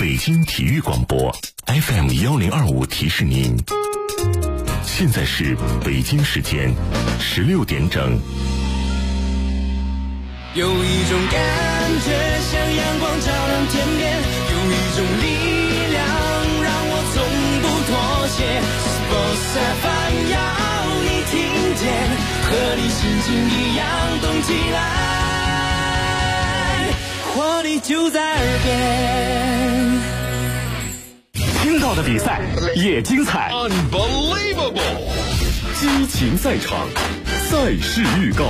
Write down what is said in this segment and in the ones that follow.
北京体育广播 FM1025提示您，现在是北京时间16点整。 有一种感觉像阳光照亮天边，有一种力量让我从不妥协。Sports FM 要你听见，和你心情一样动起来，活力就在耳边。 听到的比赛也精彩 ，Unbelievable！ 激情赛场，赛事预告。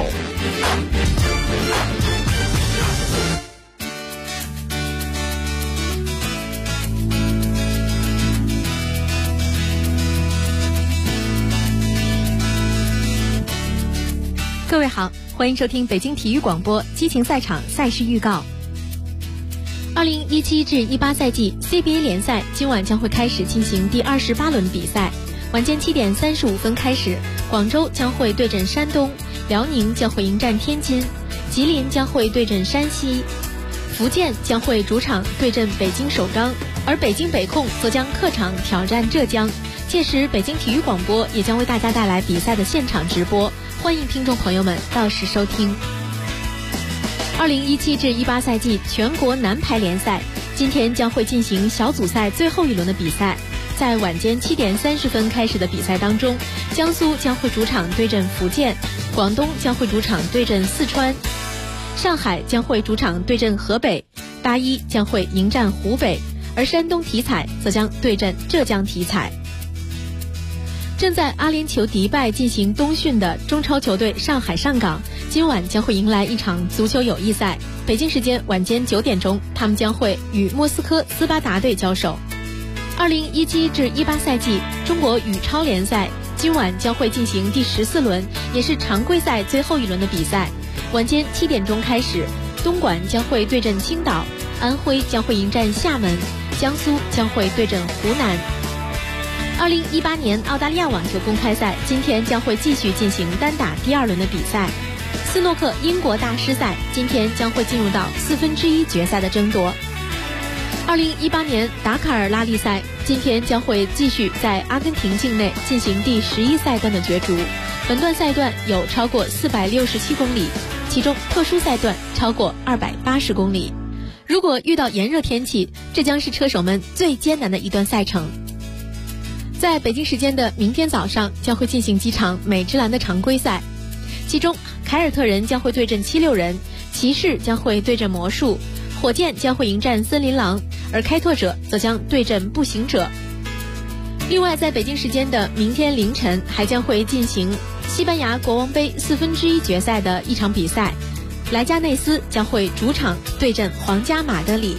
各位好，欢迎收听北京体育广播激情赛场赛事预告。2017至18赛季 CBA 联赛今晚将会开始进行第28轮比赛，晚间7点35分开始，广州将会对阵山东，辽宁将会迎战天津，吉林将会对阵山西，福建将会主场对阵北京首钢，而北京北控则将客场挑战浙江。届时北京体育广播也将为大家带来比赛的现场直播，欢迎听众朋友们到时收听。2017至18赛季全国男排联赛今天将会进行小组赛最后一轮的比赛，在晚间7点30分开始的比赛当中，江苏将会主场对阵福建，广东将会主场对阵四川，上海将会主场对阵河北，大一将会迎战湖北，而山东体彩则将对阵浙江体彩。正在阿联酋迪拜进行冬训的中超球队上海上港今晚将会迎来一场足球友谊赛，北京时间晚间9点钟，他们将会与莫斯科斯巴达队交手。2017至18赛季中国羽超联赛今晚将会进行第14轮，也是常规赛最后一轮的比赛，晚间7点钟开始，东莞将会对阵青岛，安徽将会迎战厦门，江苏将会对阵湖南。2018年澳大利亚网球公开赛今天将会继续进行单打第2轮的比赛，斯诺克英国大师赛今天将会进入到1/4决赛的争夺。2018年达喀尔拉力赛今天将会继续在阿根廷境内进行第11赛段的角逐，本段赛段有超过467公里，其中特殊赛段超过280公里。如果遇到炎热天气，这将是车手们最艰难的一段赛程。在北京时间的明天早上将会进行几场美职篮的常规赛，其中凯尔特人将会对阵76人，骑士将会对阵魔术，火箭将会迎战森林狼，而开拓者则将对阵步行者。另外在北京时间的明天凌晨还将会进行西班牙国王杯1/4决赛的一场比赛，莱加内斯将会主场对阵皇家马德里。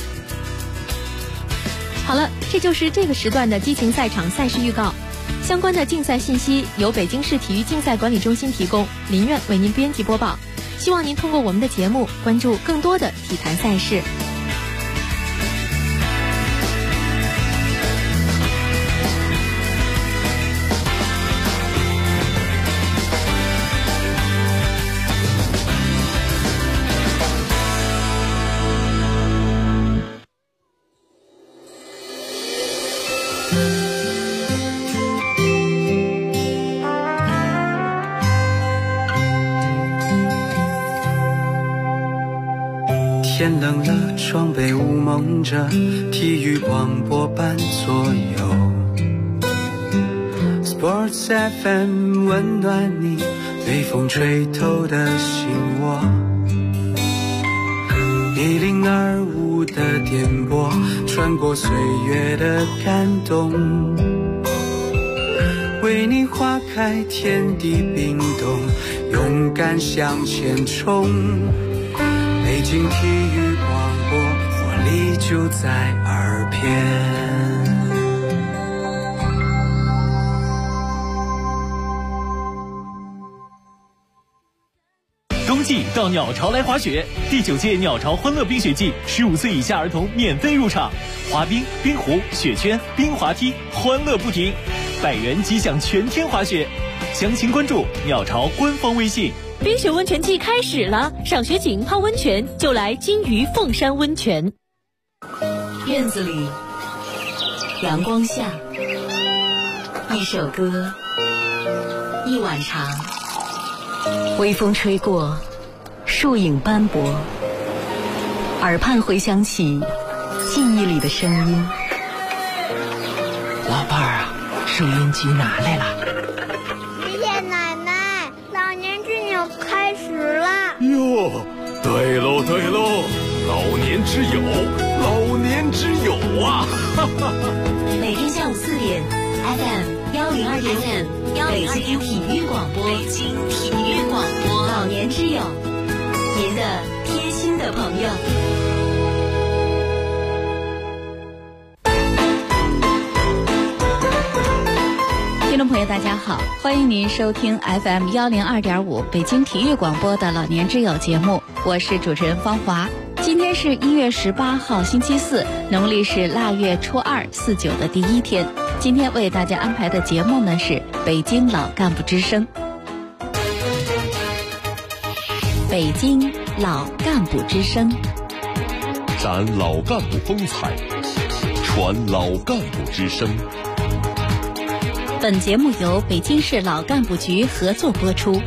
好了，这就是这个时段的激情赛场赛事预告。相关的竞赛信息由北京市体育竞赛管理中心提供，林苑为您编辑播报。希望您通过我们的节目关注更多的体坛赛事。 天冷了，窗被雾蒙着，体育广播伴左右。Sports FM 温暖你，被风吹透的心窝。1025的电波，穿过岁月的感动，为你花开，天地冰冻，勇敢向前冲。北京体育广播，活力就在耳边。 冬季到鸟巢来滑雪，第9届鸟巢欢乐冰雪季，15岁以下儿童免费入场，滑冰、冰壶、雪圈、冰滑梯，欢乐不停，100元即享全天滑雪。详情关注鸟巢官方微信。 冰雪温泉季开始了，赏雪景泡温泉就来金鱼凤山温泉。 院子里阳光下，一首歌，一晚长，微风吹过，树影斑驳，耳畔回响起记忆里的声音。 老伴儿啊，收音机拿来了。 爷爷奶奶，老年之友开始了。 哟，对喽对喽，老年之友，老年之友啊！ 每天下午4点 FM102.5北京体育广播，北京体育广播，老年之友，您的贴心的朋友。 听众朋友大家好，欢迎您收听 FM102.5北京体育广播的老年之友节目，我是主持人方华。今天是1月18号星期四，农历是腊月初249的第一天。今天为大家安排的节目呢是北京老干部之声。北京老干部之声， 展老干部风采，传老干部之声。 本节目由北京市老干部局合作播出。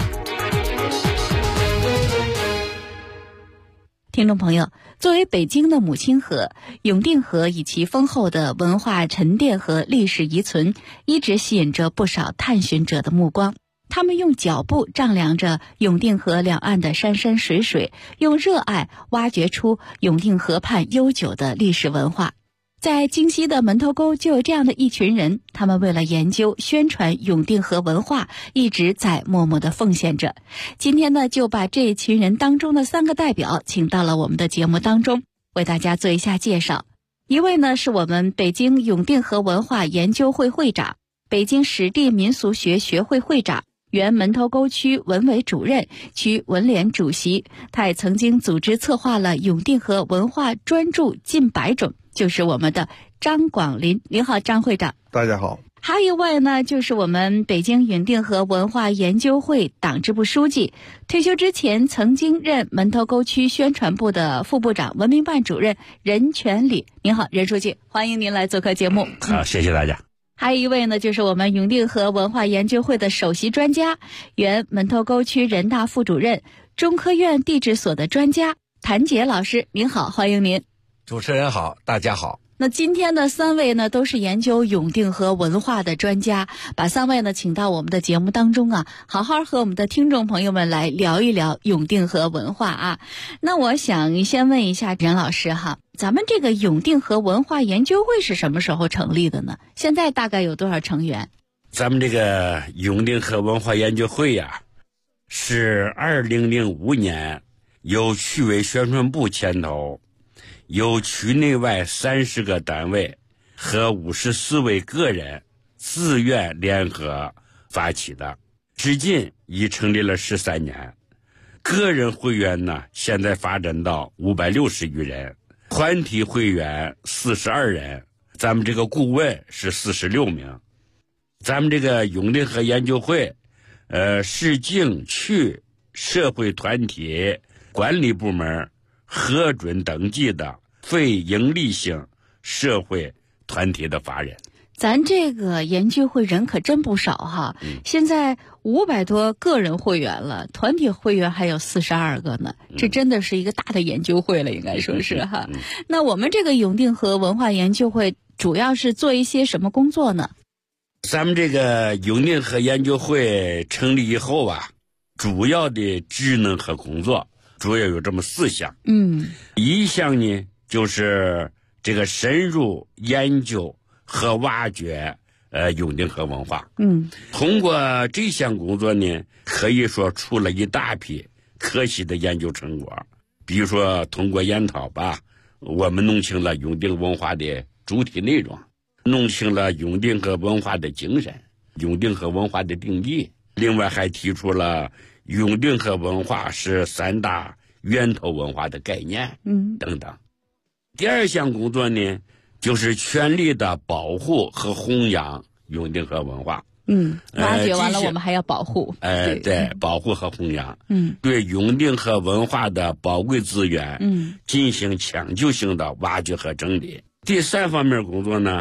听众朋友，作为北京的母亲河，永定河以其丰厚的文化沉淀和历史遗存，一直吸引着不少探寻者的目光。他们用脚步丈量着永定河两岸的山山水水，用热爱挖掘出永定河畔悠久的历史文化。在京西的门头沟就有这样的一群人，他们为了研究宣传永定河文化，一直在默默地奉献着。今天呢，就把这群人当中的3个代表请到了我们的节目当中，为大家做一下介绍。一位呢是我们北京永定河文化研究会会长，北京史地民俗学学会会长，原门头沟区文委主任、区文联主席。他也曾经组织策划了永定河文化专著近100种，就是我们的张广林。您好，张会长。 大家好。 还有一位呢，就是我们北京永定河文化研究会党支部书记，退休之前曾经任门头沟区宣传部的副部长、文明办主任任全礼。您好，任书记，欢迎您来做客节目。 好，谢谢大家。 还有一位呢，就是我们永定河文化研究会的首席专家，原门头沟区人大副主任、中科院地质所的专家谭杰老师。您好，欢迎您。 主持人好，大家好。 那今天的3位呢，都是研究永定河文化的专家，把3位呢请到我们的节目当中啊，好好和我们的听众朋友们来聊一聊永定河文化啊。那我想先问一下任老师哈，咱们这个永定河文化研究会是什么时候成立的呢？现在大概有多少成员？ 咱们这个永定河文化研究会呀，是2005年由区委宣传部牵头，由区内外30个单位和54位个人自愿联合发起的，至今已成立了13年。个人会员呢，现在发展到560余人，团体会员42人，咱们这个顾问是46名。咱们这个永定河研究会，市境区社会团体管理部门核准登记的非营利性社会团体的法人。 咱这个研究会人可真不少哈，现在500多个人会员了，团体会员还有42个呢，这真的是一个大的研究会了，应该说是哈。那我们这个永定河文化研究会主要是做一些什么工作呢？ 咱们这个永定河研究会成立以后啊，主要的职能和工作主要有这么4项。一项呢就是这个深入研究和挖掘永定河文化。通过这项工作呢，可以说出了一大批可喜的研究成果。比如说通过研讨吧，我们弄清了永定文化的主体内容，弄清了永定河文化的精神，永定河文化的定义。另外还提出了永定河文化是3大源头文化的概念等等。第2项工作呢，就是全力的保护和弘扬永定河文化。 挖掘完了我们还要保护。 对，保护和弘扬。对永定河文化的宝贵资源进行抢救性的挖掘和整理。第3方面工作呢，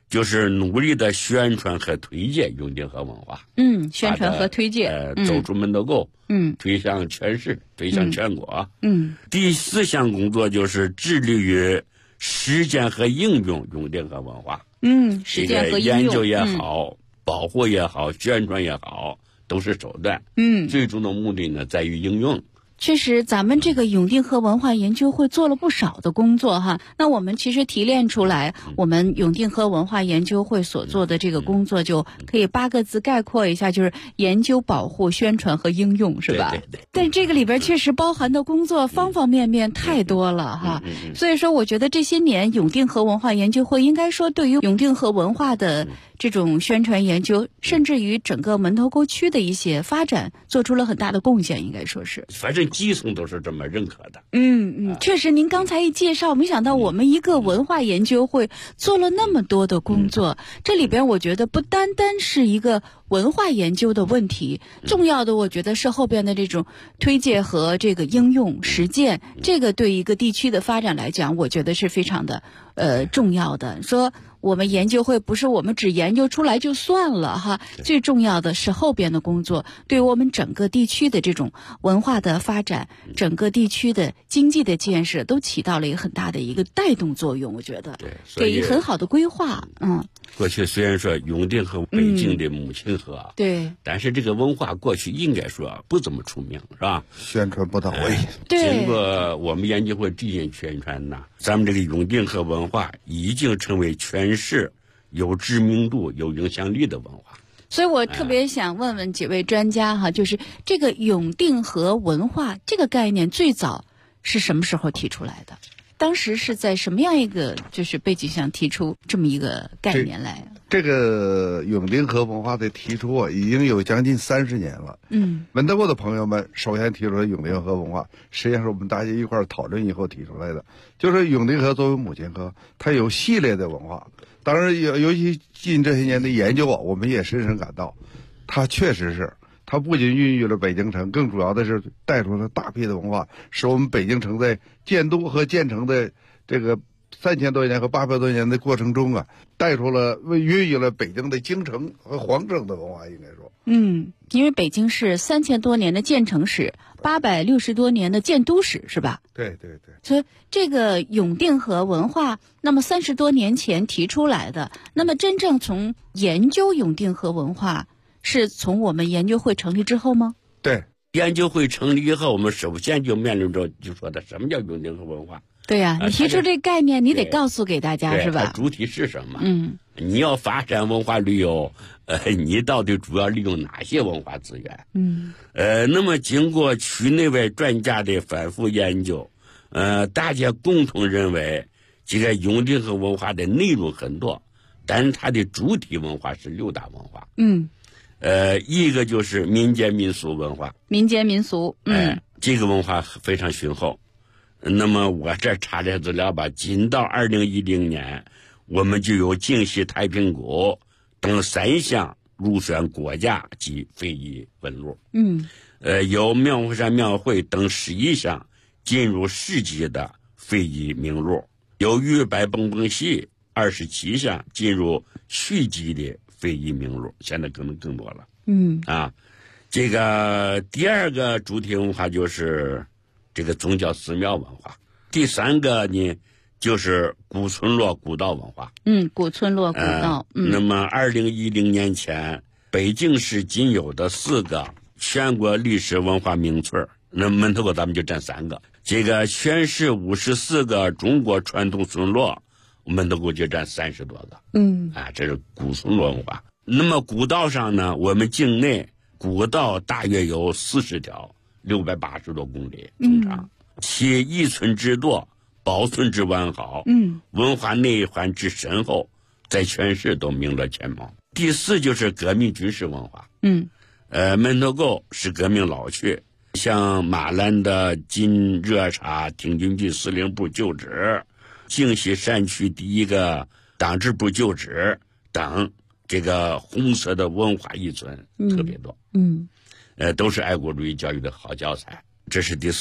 就是努力的宣传和推介永定河文化。 宣传和推介， 走出门头沟，推向全市，推向全国。第4项工作就是致力于实践和应用永定河文化。 实践和应用， 研究也好，保护也好，宣传也好，都是手段。最终的目的呢，在于应用。 确实，咱们这个永定河文化研究会做了不少的工作哈。那我们其实提炼出来，我们永定河文化研究会所做的这个工作，就可以8个字概括一下，就是研究、保护、宣传和应用，是吧？ 对。 但这个里边确实包含的工作方方面面太多了哈。所以说，我觉得这些年永定河文化研究会应该说对于永定河文化的这种宣传研究，甚至于整个门头沟区的一些发展，做出了很大的贡献，应该说是。 反正基层都是这么认可的。 确实，您刚才一介绍，没想到我们一个文化研究会做了那么多的工作。这里边我觉得不单单是一个文化研究的问题，重要的我觉得是后边的这种推介和这个应用实践，这个对一个地区的发展来讲，我觉得是非常的重要的。说我们研究会不是我们只研究出来就算了哈，最重要的是后边的工作，对我们整个地区的这种文化的发展，整个地区的经济的建设都起到了一个很大的一个带动作用，我觉得给很好的规划。 过去虽然说永定河北京的母亲河， 对， 但是这个文化过去应该说不怎么出名，是吧？ 宣传不到位。 经过我们研究会这些宣传呢，咱们这个永定河文化已经成为全市有知名度、有影响力的文化。 所以我特别想问问几位专家哈，就是这个永定河文化这个概念最早是什么时候提出来的？当时是在什么样一个就是背景下提出这么一个概念来？ 这个永定河文化的提出已经有将近30年了。门头沟的朋友们首先提出了永定河文化，实际上是我们大家一块讨论以后提出来的。就是永定河作为母亲河，它有系列的文化。当然，尤其近这些年的研究我们也深深感到，它确实是。它不仅孕育了北京城，更主要的是带出了大批的文化，使我们北京城在建都和建成的这个3000多年和800多年的过程中带出了孕育了北京的京城和皇城的文化，应该说。 因为北京是3000多年的建城史，860多年的建都史，是吧？ 对。 所以这个永定河文化，那么30多年前提出来的，那么真正从研究永定河文化，是从我们研究会成立之后吗？ 对， 研究会成立以后，我们首先就面临着就说的什么叫永定河文化。 对呀，你提出这概念，你得告诉给大家，是吧？ 主体是什么？你要发展文化旅游，你到底主要利用哪些文化资源？那么经过区内外专家的反复研究，大家共同认为，这个永定河文化的内容很多，但是它的主体文化是6大文化。一个就是民间民俗文化，这个文化非常雄厚。那么我这查点资料吧，仅到2010年，我们就有京西太平谷等3项入选国家级非遗文录。有庙会山庙会等11项进入市级的非遗名录，有玉白蹦蹦戏27项进入区级的非遗名录，现在可能更多了。这个第2个主体文化就是这个宗教寺庙文化，第3个呢就是古村落古道文化。 古村落古道。 那么2010年前，北京市仅有的4个全国历史文化名村，那门头沟咱们就占3个。这个全市54个中国传统村落，门头沟就占30多个。这是古村落文化。那么古道上呢，我们境内古道大约有40条，680多公里总长，其遗存之多，保存之完好，文化内涵之深厚，在全市都名列前茅。第4就是革命军事文化。门头沟是革命老区，像马兰的金热茶挺军区司令部旧址，京西山区第1个党支部旧址等，这个红色的文化遗存特别多。都是爱国主义教育的好教材。这是第4。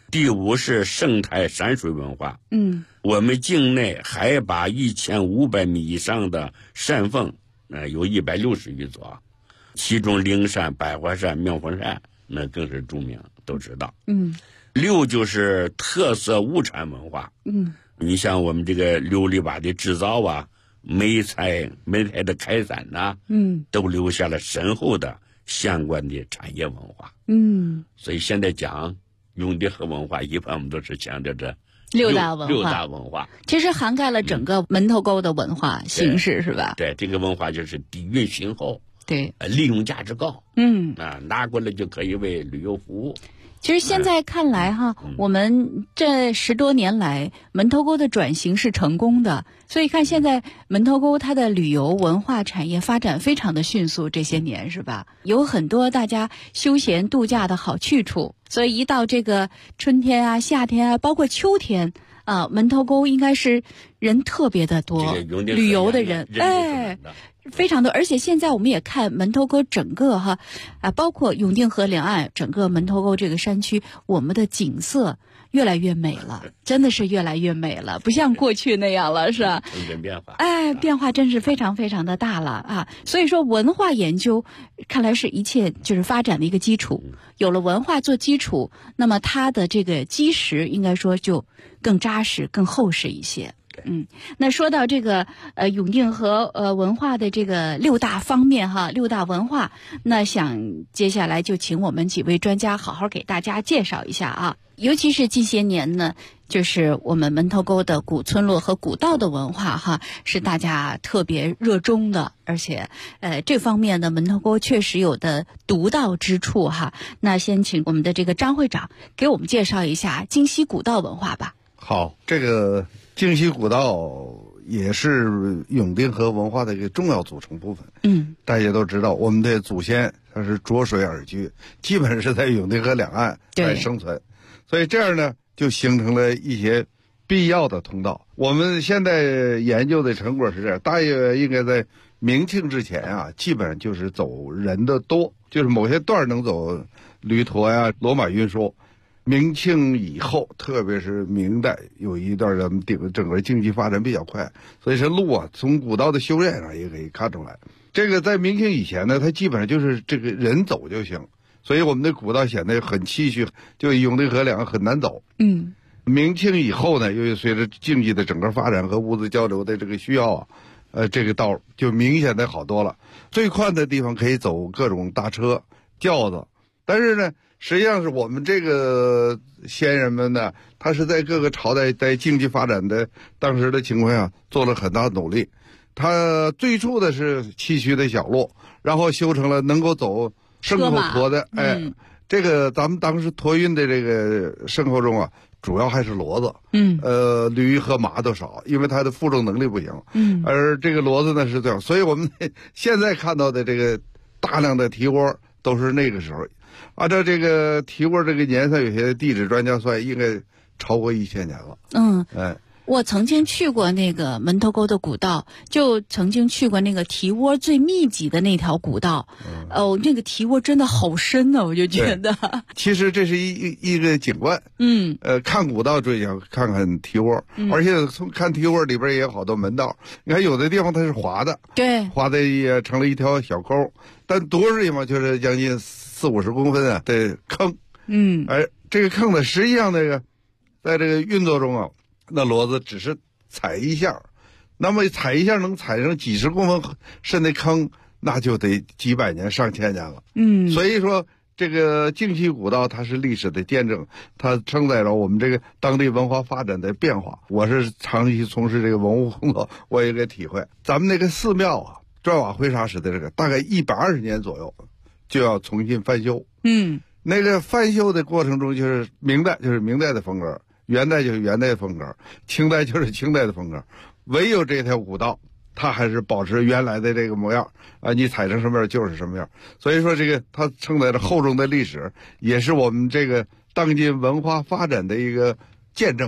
第5是生态山水文化。我们境内海拔1500米以上的山峰，有160余座，其中灵山、百花山、妙峰山那更是著名，都知道。6就是特色物产文化。你像我们这个琉璃瓦的制造啊，煤材的开采呐，都留下了深厚的相关的产业文化。所以现在讲永定河文化，一般我们都是强调这六大文化， 其实涵盖了整个门头沟的文化形式，是吧？ 对，这个文化就是底蕴深厚， 对， 利用价值高，拿过来就可以为旅游服务。 其实现在看来哈，我们这10多年来门头沟的转型是成功的，所以看现在门头沟它的旅游文化产业发展非常的迅速，这些年是吧？有很多大家休闲度假的好去处，所以一到这个春天啊、夏天啊，包括秋天啊，门头沟应该是人特别的多，旅游的人非常多。而且现在我们也看门头沟整个包括永定河两岸整个门头沟这个山区，我们的景色越来越美了，真的是越来越美了，不像过去那样了，是吧？ 变化， 变化真是非常非常的大了啊！所以说文化研究看来是一切就是发展的一个基础，有了文化做基础，那么它的这个基石应该说就更扎实、更厚实一些。那说到这个永定河文化的这个6大方面6大文化，那想接下来就请我们几位专家好好给大家介绍一下啊。尤其是近些年呢，就是我们门头沟的古村落和古道的文化是大家特别热衷的，而且这方面的门头沟确实有的独到之处那先请我们的这个张会长给我们介绍一下京西古道文化吧。 好，这个京西古道也是永定河文化的一个重要组成部分。大家都知道，我们的祖先他是着水而居，基本是在永定河两岸来生存，所以这样呢，就形成了一些必要的通道。我们现在研究的成果是这样，大约应该在明清之前基本上就是走人的多，就是某些段能走驴驼呀、骡马运输。明清以后，特别是明代有一段咱们整个经济发展比较快，所以这路从古道的修炼上也可以看出来。这个在明清以前呢，它基本上就是这个人走就行，所以我们的古道显得很崎岖，就永定河两岸很难走。明清以后呢，由于随着经济的整个发展和物资交流的这个需要这个道就明显的好多了。最宽的地方可以走各种大车、轿子，但是呢，实际上是我们这个先人们呢，他是在各个朝代在经济发展的当时的情况下做了很大的努力。他最初的是崎岖的小路，然后修成了能够走牲口驮的。这个咱们当时托运的这个牲口中主要还是骡子。驴和马都少，因为它的负重能力不行。而这个骡子呢是这样，所以我们现在看到的这个大量的蹄窝都是那个时候。按照这个蹄窝这个年份，有些地质专家算应该超过1000年了。 我曾经去过那个门头沟的古道，就曾经去过那个蹄窝最密集的那条古道。那个蹄窝真的好深我就觉得。 其实这是一个景观。看古道最想看看蹄窝，而且从看蹄窝里边也有好多门道。你看有的地方它是滑的， 对， 滑的也成了一条小沟，但多少地方就是将近40-50公分的坑。而这个坑呢，实际上在这个运作中那骡子只是踩一下，那么踩一下能踩成几十公分深的坑，那就得几百年、上千年了。所以说这个京西古道它是历史的见证，它承载着我们这个当地文化发展的变化。我是长期从事这个文物工作，我也给体会。咱们那个寺庙砖瓦灰砂石的这个，大概120年左右就要重新翻修。那个翻修的过程中，就是明代就是明代的风格，元代就是元代的风格，清代就是清代的风格，唯有这条古道它还是保持原来的这个模样你踩成什么样就是什么样。所以说这个它承载着厚重的历史，也是我们这个当今文化发展的一个见证吧。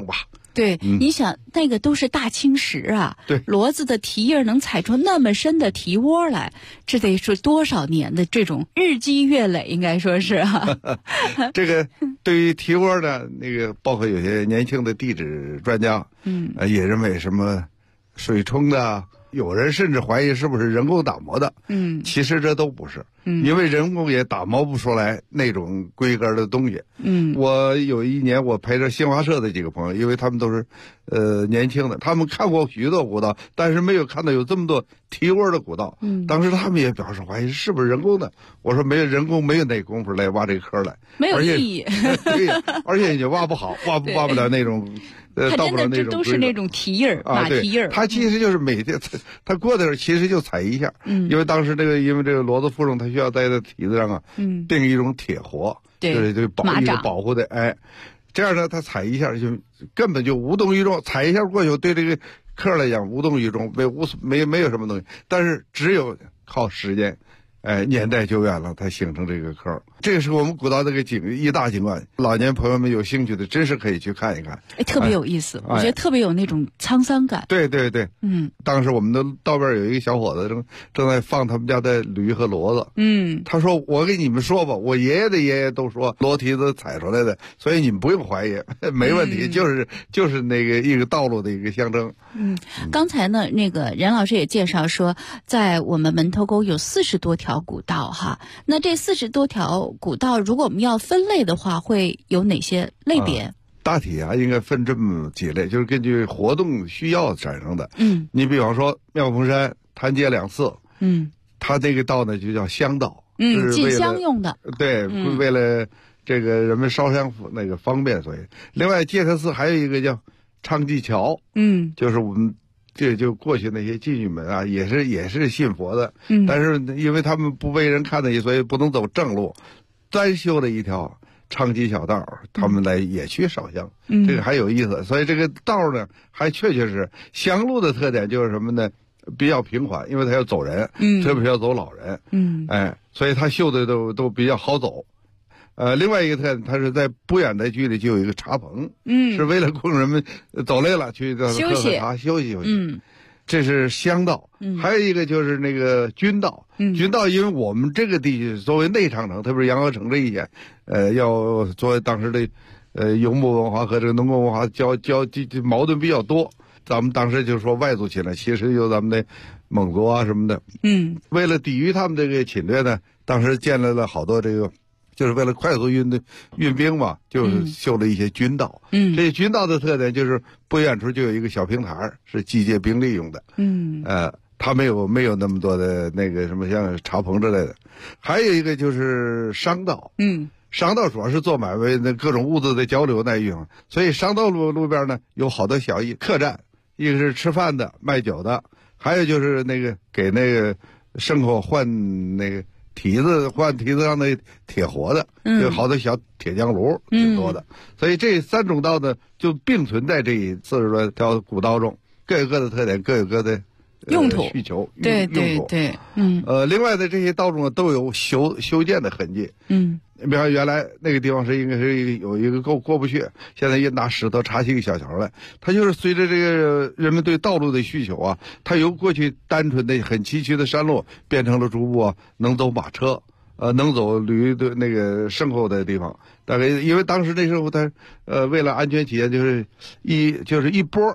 对，你想那个都是大青石啊， 对， 骡子的蹄印能踩出那么深的蹄窝来，这得是多少年的这种日积月累，应该说是啊。 这个对于蹄窝呢，那个包括有些年轻的地质专家，也认为什么水冲的，有人甚至怀疑是不是人工打磨的，其实这都不是，因为人工也打磨不出来那种规格的东西。我有一年我陪着新华社的几个朋友，因为他们都是年轻的，他们看过许多古道，但是没有看到有这么多蹄窝的古道。当时他们也表示怀疑是不是人工的。我说没有人工，没有那功夫来挖这个坑来， 没有意义。 对，而且也挖不好，挖不了那种。 它真的这都是那种蹄印儿，马蹄印儿。 它其实就是每天它过的时候，其实就踩一下。因为当时因为这个骡子负重，它需要在这蹄子上啊，钉一种铁活， 对， 就保护的。哎，这样呢，它踩一下就根本就无动于衷，踩一下过去，对这个客来讲无动于衷，没有什么东西。但是只有靠时间。年代久远了，才形成这个坑。这个是我们古道这个一大景观，老年朋友们有兴趣的，真是可以去看一看。 特别有意思，我觉得特别有那种沧桑感。 对对对，当时我们的道边有一个小伙子正在放他们家的驴和骡子。他说：“我给你们说吧，我爷爷的爷爷都说骡蹄子踩出来的，所以你们不用怀疑，没问题，就是那个一个道路的一个象征。” 刚才呢，那个任老师也介绍说，在我们门头沟有40多条古道哈。那这40多条古道，如果我们要分类的话，会有哪些类别？ 大体应该分这么几类，就是根据活动需要产生的。你比方说妙峰山潭街两寺，它这个道呢就叫香道， 进香用的。 对，为了这个人们烧香那个方便，所以另外戒客寺还有一个叫昌济桥，就是我们这就过去那些妓女们啊，也是信佛的，但是因为他们不为人看的，所以不能走正路，单修了一条昌济小道，他们来也去烧香，这个还有意思。所以这个道呢，还确是香路的特点就是什么呢？比较平缓，因为它要走人，特别是要走老人，所以它修的都比较好走。另外一个特点，它是在不远的距离就有一个茶棚，是为了供人们走累了去喝茶休息。这是香道。还有一个就是那个军道。军道，因为我们这个地区作为内长城，特别是杨河城这一线，要作为当时的游牧文化和这个农耕文化矛盾比较多。咱们当时就说外族侵略，其实有咱们的蒙族啊什么的。为了抵御他们这个侵略呢，当时建立了好多这个。就是为了快速运兵嘛，就是修了一些军道。这些军道的特点就是不远处就有一个小平台，是集结兵力用的。它没有那么多的那个什么像茶棚之类的。还有一个就是商道。商道主要是做买卖的各种物资的交流那一种，所以商道路边呢有好多小客栈，一个是吃饭的、卖酒的，还有就是那个给那个牲口换那个。换蹄子上的铁活的，有好多小铁浆炉，挺多的。所以这3种道呢，就并存在这40多条古道中，各有各的特点，各有各的用途需求。 对。 另外的这些道中呢，都有修建的痕迹。比方原来那个地方应该是有一个过不去，现在也拿石头插起一个小桥来。它就是随着这个人们对道路的需求啊，它由过去单纯的很崎岖的山路，变成了逐步能走马车，能走驴的那个牲口的地方。大概因为当时那时候它为了安全起见，就是一波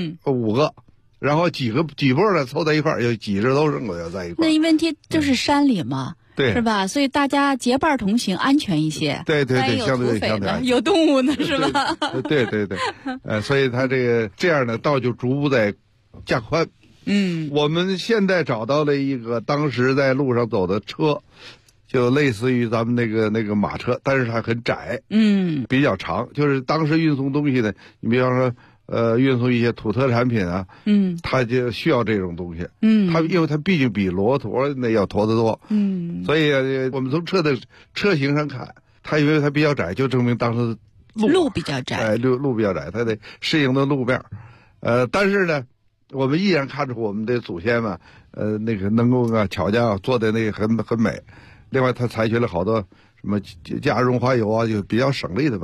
5个。然后几波呢凑在一块儿，有几十头牲口要在一块儿。 那问题就是山里嘛， 对， 是吧？所以大家结伴同行，安全一些。 对，相对有动物呢，是吧？ 对，所以它这样的道就逐步在加宽。我们现在找到了一个当时在路上走的车，就类似于咱们那个马车，但是它很窄，比较长，就是当时运送东西的，你比方说。运送一些土特产品啊，它就需要这种东西，因为它毕竟比骆驼那要驮得多，所以我们从车型上看，它因为它比较窄，就证明当时路比较窄， 路比较窄，它得适应的路面，但是呢，我们依然看出我们的祖先们，那个能够巧匠做的那个很美，另外他采取了好多什么加润滑油啊，就比较省力的办法。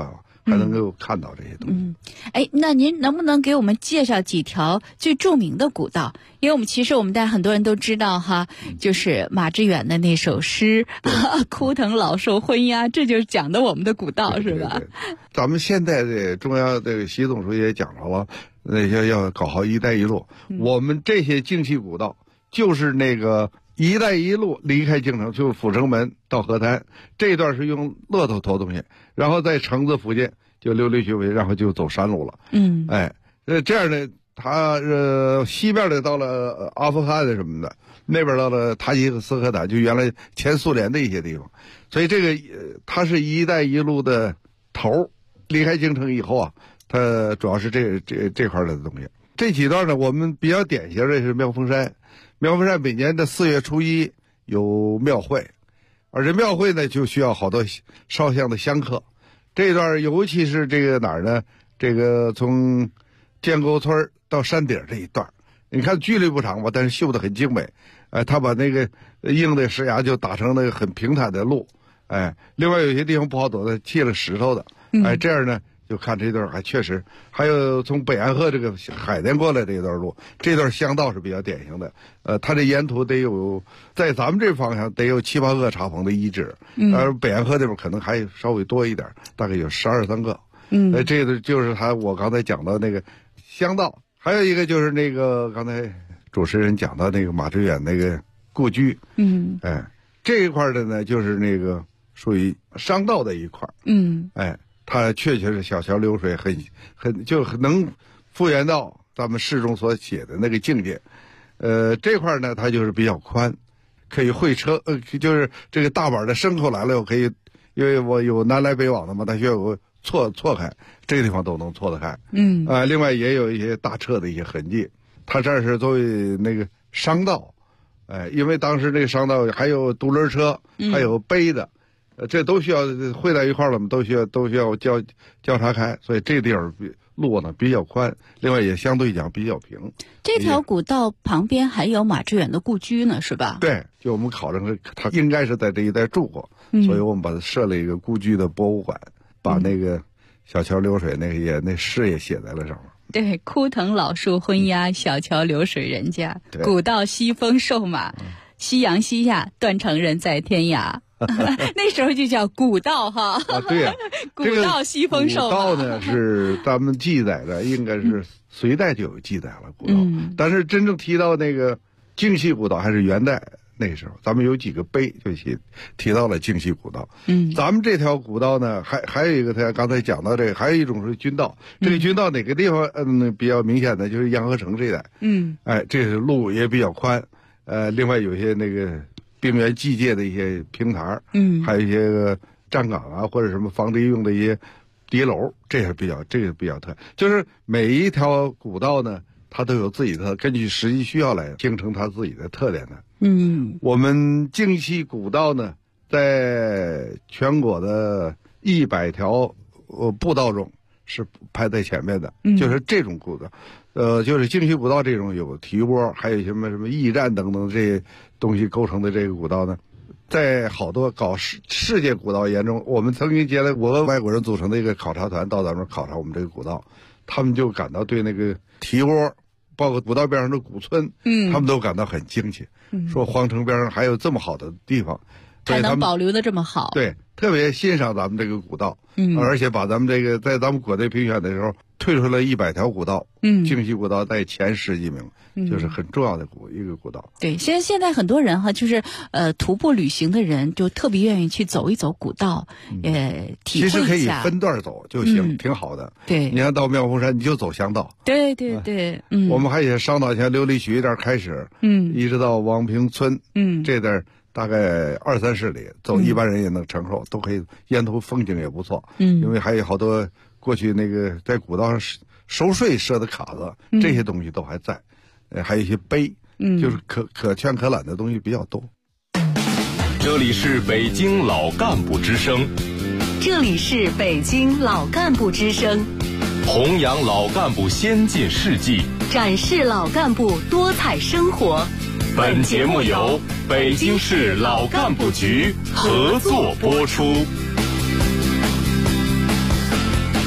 还能够看到这些东西。 哎，那您能不能给我们介绍几条最著名的古道？因为我们大家很多人都知道哈，就是马致远的那首诗枯藤老树昏鸦，这就是讲的我们的古道，是吧？ 对，咱们现在的中央这个习总书记也讲着了，要搞好一带一路。我们这些京西古道就是那个一带一路离开京城，就是阜成门到河滩这一段是用骆驼拖东西，然后在城子附近就溜溜去，然后就走山路了。这样呢，他西边的到了阿富汗的什么的，那边到了塔吉斯克坦，就原来前苏联的一些地方，所以这个它是一带一路的头。离开京城以后啊，它主要是这块的东西。这几段呢，我们比较典型的是妙峰山。妙峰山每年的4月初1有庙会，而这庙会呢就需要好多烧香的香客。这一段尤其是这个哪儿呢？这个从建沟村到山顶这一段，你看距离不长吧，但是修得很精美。他把那个硬的石崖就打成那个很平坦的路。另外有些地方不好走的，砌了石头的。这样呢，就看这段还确实。还有从北岸河这个海淀过来这段路，这段乡道是比较典型的。它这沿途得有，在咱们这方向得有7、8个茶棚的遗址，而北岸河这边可能还稍微多一点，大概有12、13个。这个就是我刚才讲到那个乡道，还有一个就是那个刚才主持人讲到那个马致远那个故居。这一块的呢，就是那个属于商道的一块。它确实是小桥流水，很能复原到咱们诗中所写的那个境界。这块呢，它就是比较宽，可以会车。就是这个大板的牲口来了，我可以，因为我有南来北往的嘛，它需要有个错开，这个地方都能错得开。另外也有一些大车的一些痕迹。它这是作为那个商道，因为当时这个商道还有独轮车，还有背的。这都需要汇在一块了嘛，都需要交叉开，所以这地方路呢比较宽，另外也相对讲比较平。 这条古道旁边还有马致远的故居呢，是吧？ 对，就我们考证他应该是在这一带住过，所以我们把它设了一个故居的博物馆，把那个小桥流水那诗也写在了上面。 对，枯藤老树昏鸦，小桥流水人家，古道西风瘦马，夕阳西下，断肠人在天涯。那时候就叫古道哈。 对呀， 古道西风瘦马。 古道呢是咱们记载的，应该是隋代就有记载了古道，但是真正提到那个京西古道还是元代那时候，咱们有几个碑就提到了京西古道。咱们这条古道呢，还有一个，他刚才讲到这个，还有一种是军道。这个军道哪个地方比较明显的，就是阳河城这一带。这是路也比较宽。另外有些那个兵员祭界的一些平台，还有一些站岗啊，或者什么防敌用的一些敌楼，这个比较特。就是每一条古道呢，它都有自己的，根据实际需要来形成它自己的特点的。我们京西古道呢，在全国的100条步道中是排在前面的，就是这种古道。就是京西古道这种有提窝，还有什么驿站等等这些东西构成的这个古道呢，在好多搞世界古道研中，我们曾经接了5个外国人组成的一个考察团到咱们考察我们这个古道，他们就感到对那个提窝，包括古道边上的古村，他们都感到很惊奇，说皇城边上还有这么好的地方， 还能保留的这么好。 对，特别欣赏咱们这个古道，而且把咱们这个在咱们国内评选的时候推出了100条古道，京西古道在前10几名，就是很重要的一个古道。 对，现在很多人哈，就是徒步旅行的人就特别愿意去走一走古道，体会一下。 其实可以分段走就行，挺好的。 对， 你看到妙峰山你就走乡道。 对， 我们还有商道，像琉璃渠这儿开始，一直到王平村，这段大概20-30里，走一般人也能承受，都可以，沿途风景也不错。因为还有好多过去那个在古道上收税设的卡子，这些东西都还在，还有一些碑，就是可圈可揽的东西比较多。 这里是北京老干部之声， 这里是北京老干部之声， 弘扬老干部先进事迹， 展示老干部多彩生活。 本节目由北京市老干部局合作播出。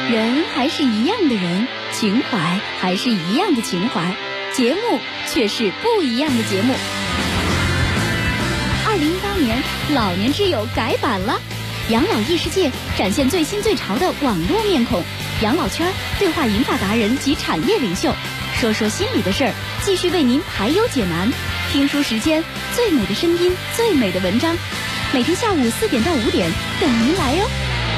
人还是一样的人，情怀还是一样的情怀，节目却是不一样的节目。2018年，老年之友改版了，养老异世界展现最新最潮的网络面孔，养老圈对话银发达人及产业领袖，说说心里的事儿，继续为您排忧解难。听书时间，最美的声音，最美的文章，每天下午4点到5点等您来哟。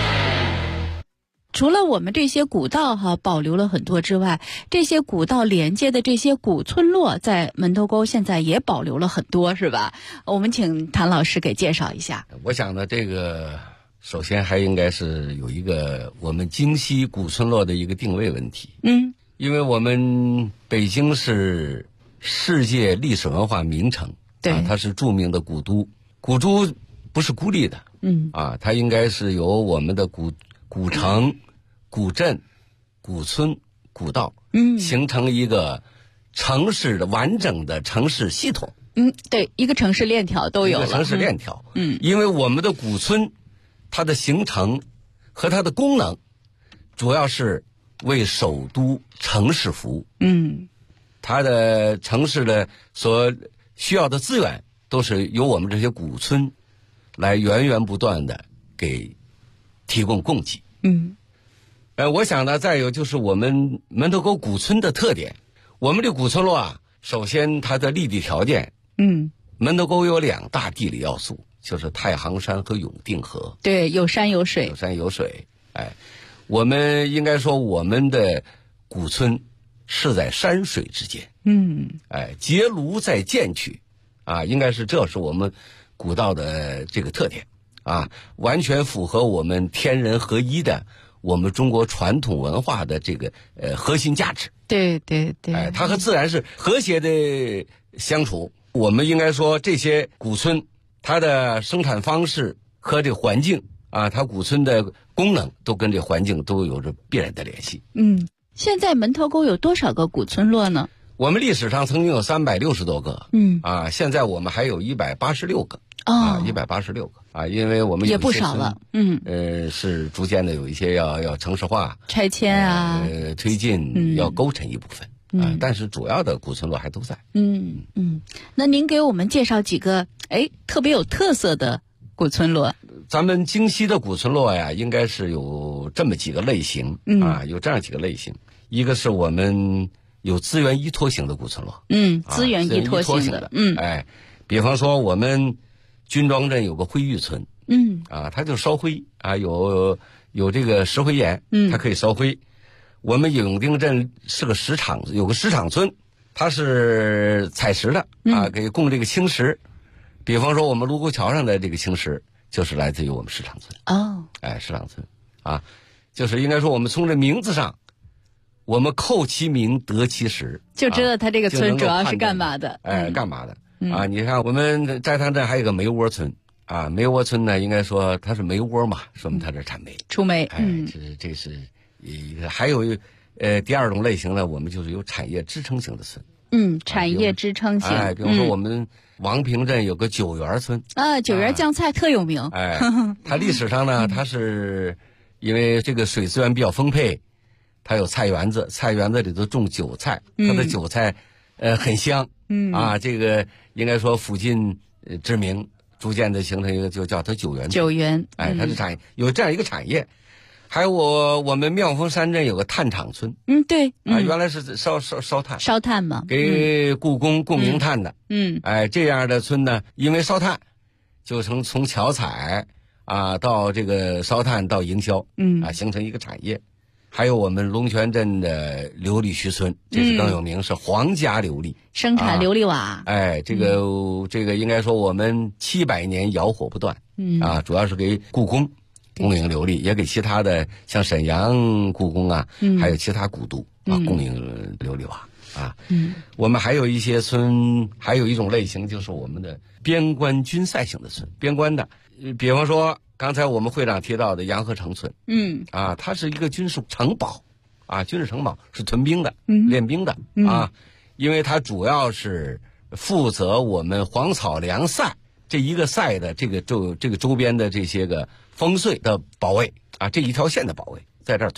除了我们这些古道保留了很多之外，这些古道连接的这些古村落在门头沟现在也保留了很多，是吧？我们请谭老师给介绍一下。 我想呢，这个首先还应该是有一个我们京西古村落的一个定位问题。因为我们北京是世界历史文化名城，对，它是著名的古都，古都不是孤立的，它应该是由我们的古城、古镇、古村、古道，形成一个城市的完整的城市系统。 对，一个城市链条都有了。 一个城市链条，因为我们的古村，它的形成和它的功能，主要是为首都城市服务。它的城市的所需要的资源，都是由我们这些古村来源源不断的给提供供给。我想呢，再有就是我们门头沟古村的特点。我们这古村落啊，首先它的立地条件，门头沟有2大地理要素，就是太行山和永定河。 对，有山有水。 有山有水。我们应该说我们的古村是在山水之间。结庐在涧曲，应该是这是我们古道的这个特点。完全符合我们天人合一的我们中国传统文化的这个核心价值。 对， 它和自然是和谐的相处。我们应该说这些古村，它的生产方式和这个环境它古村的功能都跟这环境都有着必然的联系。 现在门头沟有多少个古村落呢？ 我们历史上曾经有360多个。现在我们还有186个。186个因为我们有也不少了。 是逐渐的有一些要城市化、 拆迁推进，要构成一部分。但是主要的古村落还都在。 那您给我们介绍几个特别有特色的古村落？ 咱们京西的古村落呀，应该是有这么几个类型。有这样几个类型。一个是我们有资源依托型的古村落。 资源依托型的。 比方说我们军庄镇有个灰玉村。它就烧灰有这个石灰岩，它可以烧灰。我们永定镇是个石场，有个石场村，它是采石的给供这个青石。比方说我们卢沟桥上的这个青石，就是来自于我们石场村。石场村就是应该说我们从这名字上，我们扣其名得其实， 就知道它这个村主要是干嘛的。 干嘛的你看我们斋堂镇还有个煤窝村。煤窝村呢，应该说它是煤窝嘛，说明它这产煤出煤。 这是一个。还有第二种类型呢，我们就是有产业支撑型的村。 产业支撑型。 比如说我们王平镇有个九园村。 九园酱菜特有名。 它历史上呢，它是因为这个水资源比较丰沛，它有菜园子，菜园子里头种韭菜，它的韭菜很香。这个应该说附近知名。逐渐的形成一个就叫它九园。它是产业，有这样一个产业。还有我们妙峰山镇有个炭厂村。 对。 原来是烧炭嘛， 给故宫供明炭的。这样的村呢，因为烧炭，就从巧采到这个烧炭到营销，形成一个产业。还有我们龙泉镇的琉璃墟村，这是更有名，是皇家琉璃， 生产琉璃瓦。 这个应该说我们700年窑火不断。主要是给故宫供应琉璃，也给其他的像沈阳故宫还有其他古都供应琉璃瓦。我们还有一些村，还有一种类型就是我们的边关军塞型的村，边关的，比方说。刚才我们会长提到的洋河城村。它是一个军事城堡。军事城堡是屯兵的，练兵的。因为它主要是负责我们黄草梁塞这一个塞的这个周边的这些个烽燧的保卫这一条线的保卫，在这儿屯兵。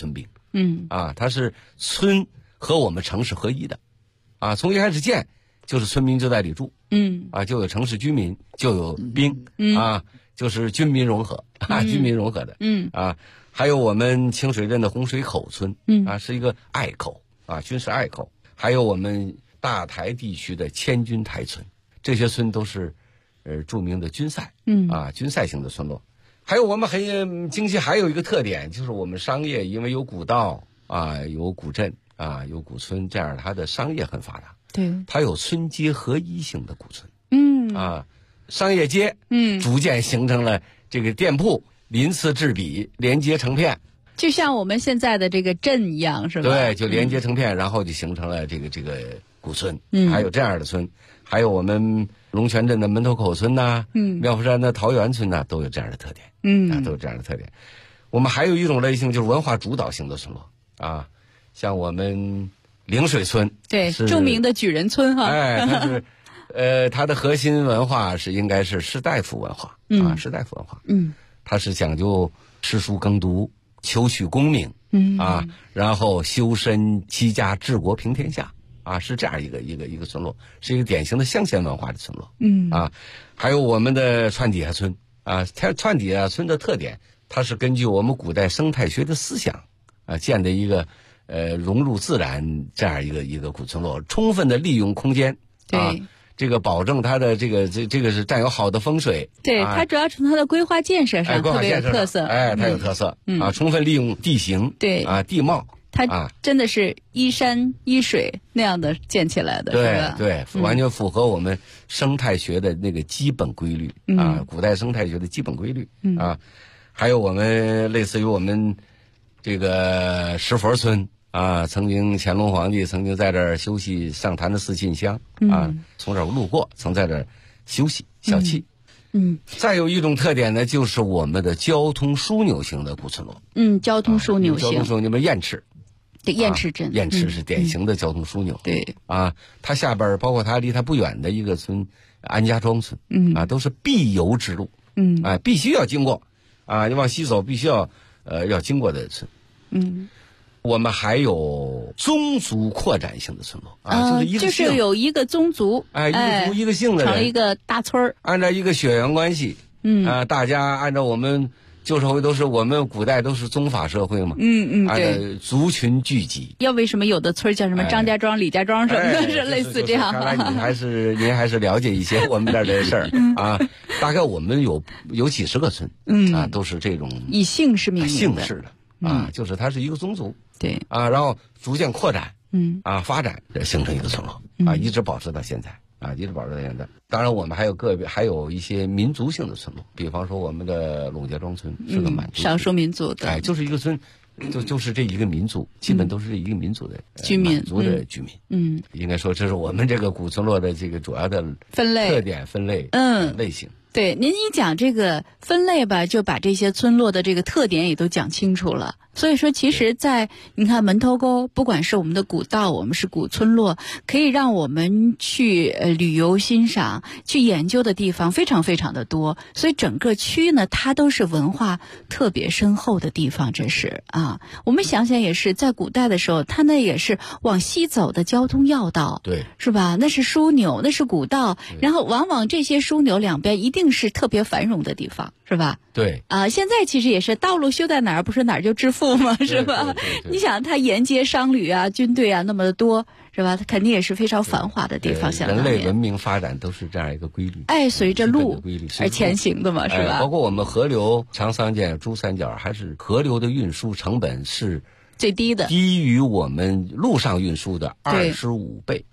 它是村和我们城市合一的，从一开始建就是村民就在里住，就有城市居民，就有兵，就是军民融合，军民融合的，还有我们清水镇的洪水口村，是一个隘口，军事隘口，还有我们大台地区的千军台村，这些村都是著名的军塞，军塞型的村落。还有我们京西还有一个特点，就是我们商业因为有古道有古镇有古村，这样它的商业很发达。 对， 它有村街合一型的古村。商业街逐渐形成了这个店铺鳞次栉比，连接成片， 就像我们现在的这个镇一样，是吧？ 对，就连接成片，然后就形成了这个古村。还有这样的村，还有我们龙泉镇的门头口村呐，妙福山的桃源村呐，都有这样的特点。都有这样的特点。我们还有一种类型就是文化主导型的村落像我们陵水村， 对，著名的举人村哈。 它是它的核心文化应该是士大夫文化士大夫文化。它是讲究诗书耕读，求取功名然后修身齐家治国平天下是这样一个村落，是一个典型的乡贤文化的村落。还有我们的串底下村串底下村的特点，它是根据我们古代生态学的思想建的一个融入自然这样一个古村落，充分的利用空间。 对。 这个保证它的这个是占有好的风水。 对，它主要从它的规划建设上特别有特色。 它有特色充分利用地形。 对地貌。 它真的是依山依水那样的建起来的。 对，完全符合我们生态学的那个基本规律古代生态学的基本规律还有我们类似于我们这个石佛村曾经乾隆皇帝曾经在这儿休息上坛的四进香从这儿路过，曾在这儿休息小憩。再有一种特点呢，就是我们的交通枢纽型的古村落。 交通枢纽型。 交通枢纽，雁翅。 对，雁翅镇。 雁翅是典型的交通枢纽。 对。 它下边包括它离它不远的一个村安家庄村。都是必游之路。必须要经过。你往西走必须要经过的村。我们还有宗族扩展性的村落就是有一个宗族一个族一个姓的人成一个大村儿， 按照一个血缘关系大家按照我们旧社会都是我们古代都是宗法社会嘛对，族群聚集。 要为什么有的村叫什么张家庄李家庄什么的是类似这样。 看来您还是了解一些我们这儿的事儿大概我们有几十个村都是这种以姓氏命名的姓氏的就是它是一个宗族。 对然后逐渐扩展发展形成一个村落一直保持到现在一直保持到现在。当然我们还有一些民族性的村落，比方说我们的陇家庄村是个满族少数民族的就是一个村就是这一个民族基本都是这一个民族的居民， 满族的居民应该说这是我们这个古村落的这个主要的分类特点分类类型。 对，您一讲这个分类吧，就把这些村落的这个特点也都讲清楚了。所以说，其实在你看门头沟，不管是我们的古道，我们是古村落，可以让我们去旅游欣赏、去研究的地方非常非常的多。所以整个区呢，它都是文化特别深厚的地方。这是我们想想也是，在古代的时候，它那也是往西走的交通要道， 对， 是吧？那是枢纽，那是古道，然后往往这些枢纽两边一定是特别繁荣的地方，是吧？ 对现在其实也是道路修在哪儿，不是哪儿就致富吗？是吧？你想，它沿街商旅军队那么的多，是吧？它肯定也是非常繁华的地方。 人类文明发展都是这样一个规律， 随着路而前行的嘛，是吧？ 包括我们河流长三角、珠三角，还是河流的运输成本是最低的， 低于我们陆上运输的25倍。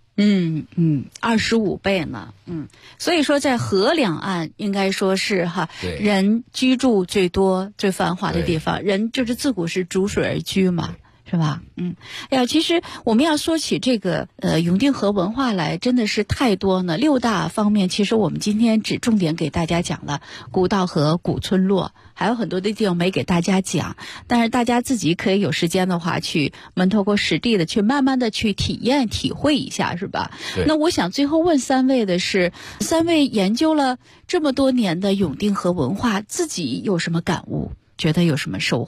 25倍呢。所以说在河两岸应该说是人居住最多最繁华的地方，人就是自古是逐水而居嘛，是吧？其实我们要说起这个永定河文化来，真的是太多呢。6大方面，其实我们今天只重点给大家讲了古道和古村落，还有很多的地方没给大家讲。但是大家自己可以有时间的话，去门头沟实地的去慢慢的去体验体会一下，是吧？那我想最后问3位的是，3位研究了这么多年的永定河文化，自己有什么感悟？觉得有什么收获？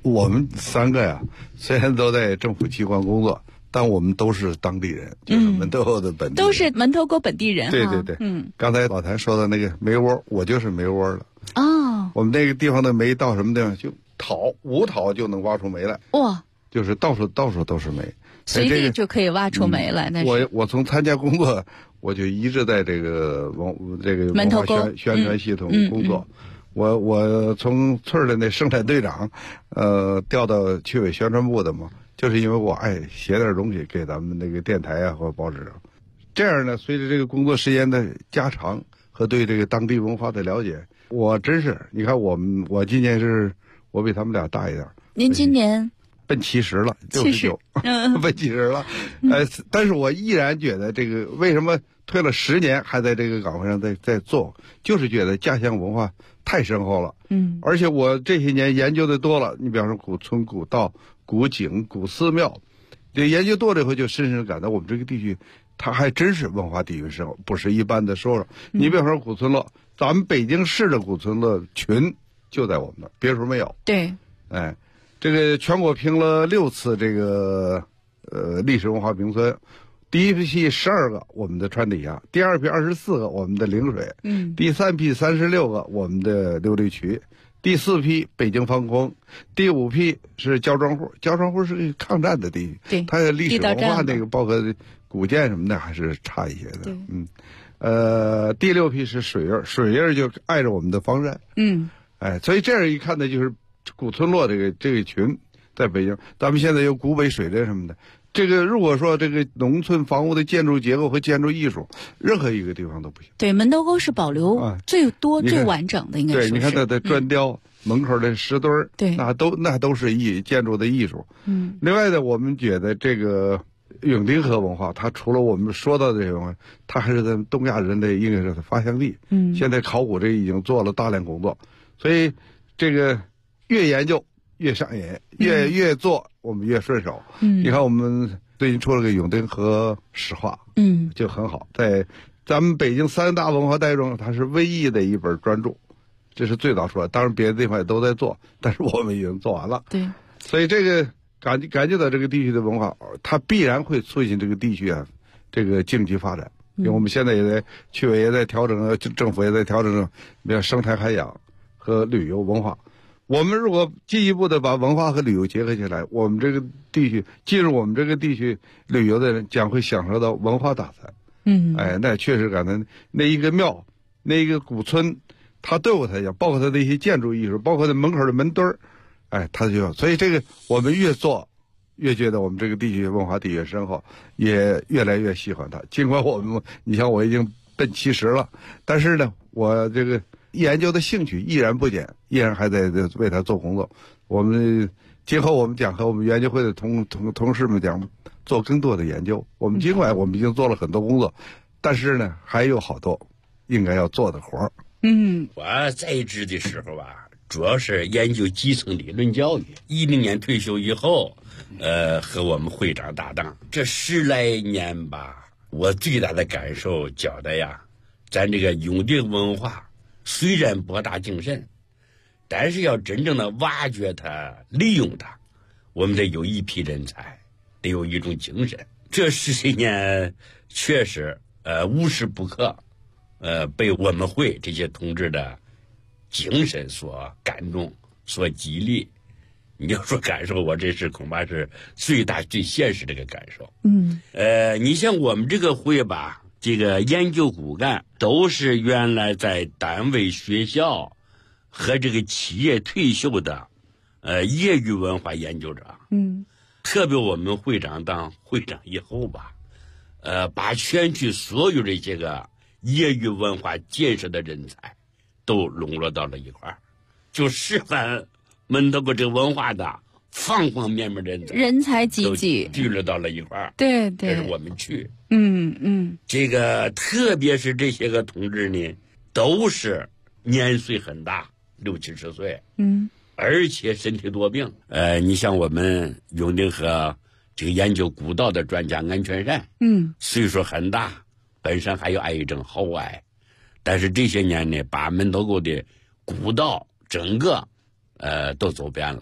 我们3个呀，虽然都在政府机关工作，但我们都是当地人，就是门头沟的本地人， 都是门头沟本地人。 对对对，刚才老谭说的那个梅窝，我就是梅窝的。 哦，我们那个地方的煤到什么地方就无讨就能挖出煤来。 哇， 就是到处都是煤， 随地就可以挖出煤来。那是我从参加工作，我就一直在这个门头沟宣传系统工作。我从村里那生产队长，调到区委宣传部的嘛，就是因为我爱写点东西给咱们那个电台啊或报纸啊。这样呢，随着这个工作时间的加长和对这个当地文化的了解，我真是你看我今年我比他们俩大一点。 您今年奔70了，69，奔70了。但是我依然觉得这个为什么推了10年还在这个岗位上在做，就是觉得家乡文化太深厚了。而且我这些年研究的多了，你比方说古村、古道、古井、古寺庙，这研究多了以后，就深深感到我们这个地区，它还真是文化底蕴深厚，不是一般的说。你比方说古村落，咱们北京市的古村落群就在我们那儿，别处没有。 对， 这个全国评了6次这个历史文化名村，第一批12个我们的川底下，第2批24个我们的陵水，第3批36个我们的琉璃渠，第4批北京方框，第5批是焦庄户。焦庄户是个抗战的地区， 对， 它的历史文化那个包括古建什么的还是差一些的。第6批是水印，水印就挨着我们的房山。所以这样一看呢，就是古村落这个群在北京，咱们现在有古北水镇什么的。这个如果说这个农村房屋的建筑结构和建筑艺术，任何一个地方都不行。 对，门头沟是保留最多、最完整的，应该说是。 对，你看它的砖雕，门口的石墩儿， 对， 那都是建筑的艺术。另外呢，我们觉得这个永定河文化，它除了我们说到的这种，它还是在东亚人类应该是发祥地。现在考古这已经做了大量工作，所以这个越研究越上瘾，越做我们越顺手。你看我们最近出了个永定河史话，就很好，在咱们北京3大文化带中，它是唯一的一本专著，这是最早出来。当然别的地方也都在做，但是我们已经做完了。 对， 所以这个感觉到这个地区的文化，它必然会促进这个地区啊这个经济发展。因为我们现在也在区委也在调整，政府也在调整，比如生态海洋和旅游文化。我们如果进一步的把文化和旅游结合起来，我们这个地区进入我们这个地区旅游的人将会享受到文化大餐。那确实感觉那一个庙，那一个古村，它对我来讲，包括它的一些建筑艺术，包括它门口的门墩儿，它就所以这个我们越做越觉得我们这个地区文化底蕴深厚，也越来越喜欢它。尽管你像我已经奔70了，但是呢，我这个研究的兴趣依然不减，依然还在为它做工作。我们今后我们讲和我们研究会的同事们讲，做更多的研究。尽管我们已经做了很多工作，但是呢，还有好多应该要做的活儿。 我在职的时候啊，主要是研究基层理论教育。10年退休以后，和我们会长搭档，这10来年吧，我最大的感受觉得呀，咱这个永定文化虽然博大精深，但是要真正的挖掘它、利用它，我们得有一批人才，得有一种精神。这10些年确实无时不刻被我们会这些同志的精神所感动、所激励。你要说感受，我这是恐怕是最大最现实的一个感受。你像我们这个会吧，这个研究骨干都是原来在单位、学校和这个企业退休的业余文化研究者。特别我们会长当会长以后吧，把全区所有这些个业余文化建设的人才都笼络到了一块儿，就示范门头沟这个文化的方方面面人才济济聚了到了一块儿。 对， 这是我们去。这个特别是这些个同志呢，都是年岁很大，60、70岁。而且身体多病。你像我们永定河这个研究古道的专家安全善，岁数很大，本身还有癌症，喉癌，但是这些年呢，把门头沟的古道整个都走遍了，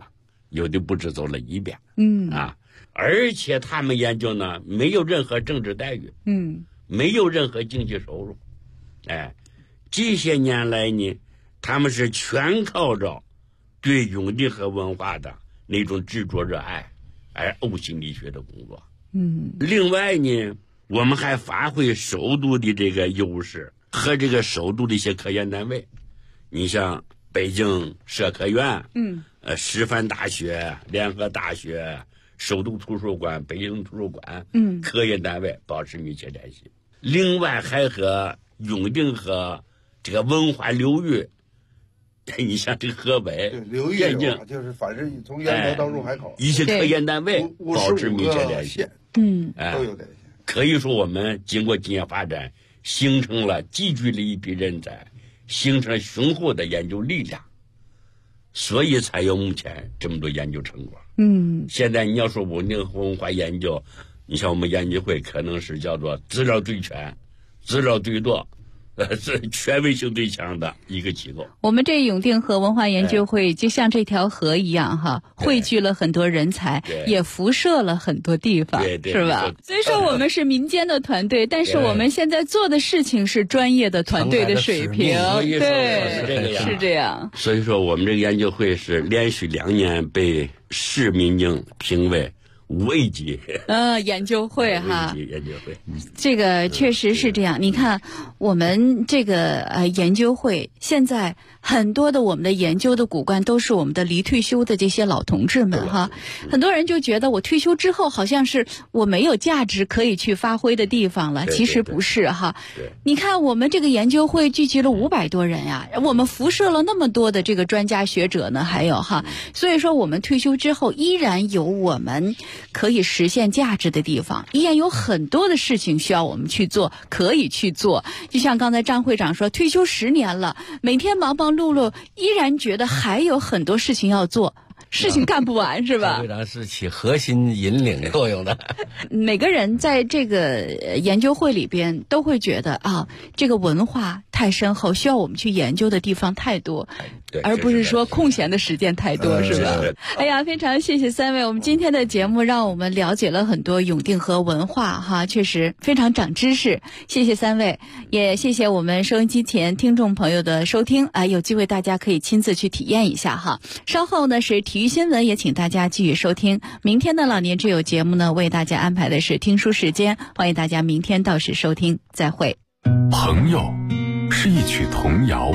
有的不止走了一遍。而且他们研究呢，没有任何政治待遇，没有任何经济收入。这些年来呢，他们是全靠着对永定河文化的那种执着热爱而呕心沥血的工作。另外呢，我们还发挥首都的这个优势和这个首都的一些科研单位，你像北京社科院、师范大学、联合大学、首都图书馆、北京图书馆，科研单位保持密切联系。另外还和永定河这个文化流域，你像这个河北流域就是反正从源头到入海口， 一些科研单位保持密切联系， 都有联系。 可以说我们经过经验发展，形成了集聚了一批人才，形成了雄厚的研究力量，所以才有目前这么多研究成果。现在你要说永定河文化研究，你像我们研究会可能是叫做资料最全、资料最多、权威性最强的一个机构。 我们这永定河文化研究会就像这条河一样哈，汇聚了很多人才，也辐射了很多地方，是吧？所以说我们是民间的团队，但是我们现在做的事情是专业的团队的水平，对，是这样。 所以说我们这个研究会是连续2年被市民警评为5 A 级研究会哈， 研究会， 这个确实是这样。你看我们这个研究会现在很多的我们的研究的骨干都是我们的离退休的这些老同志们哈。很多人就觉得我退休之后好像是我没有价值可以去发挥的地方了，其实不是哈。你看我们这个研究会聚集了500多人呀，我们辐射了那么多的这个专家学者呢，还有哈，所以说我们退休之后依然有我们可以实现价值的地方，依然有很多的事情需要我们去做，可以去做。就像刚才张会长说，退休10年了，每天忙忙碌碌，依然觉得还有很多事情要做，事情干不完是吧？ 张会长是起核心引领作用的。 每个人在这个研究会里边都会觉得这个文化太深厚，需要我们去研究的地方太多，而不是说空闲的时间太多，是吧？哎呀，非常谢谢3位，我们今天的节目让我们了解了很多永定河文化哈，确实非常长知识。谢谢3位，也谢谢我们收音机前听众朋友的收听有机会大家可以亲自去体验一下哈。稍后呢是体育新闻，也请大家继续收听。明天的老年之友节目呢，为大家安排的是听书时间，欢迎大家明天到时收听，再会。 朋友是一曲童谣，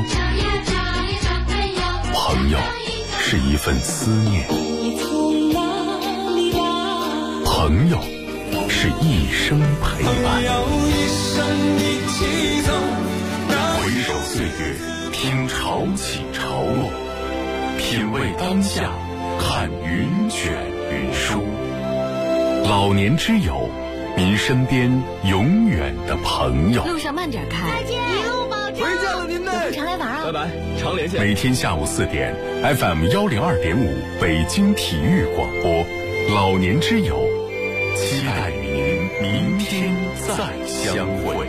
朋友是一份思念，朋友是一生陪伴。回首岁月，听潮起潮落，品味当下，看云卷云舒。老年之友，您身边永远的朋友。 路上慢点开， 再见，一路保重。 回见了您嘞， 我们常来玩啊。 拜拜，常连线。 每天下午4点 ，FM 102.5北京体育广播，老年之友，期待与您明天再相会。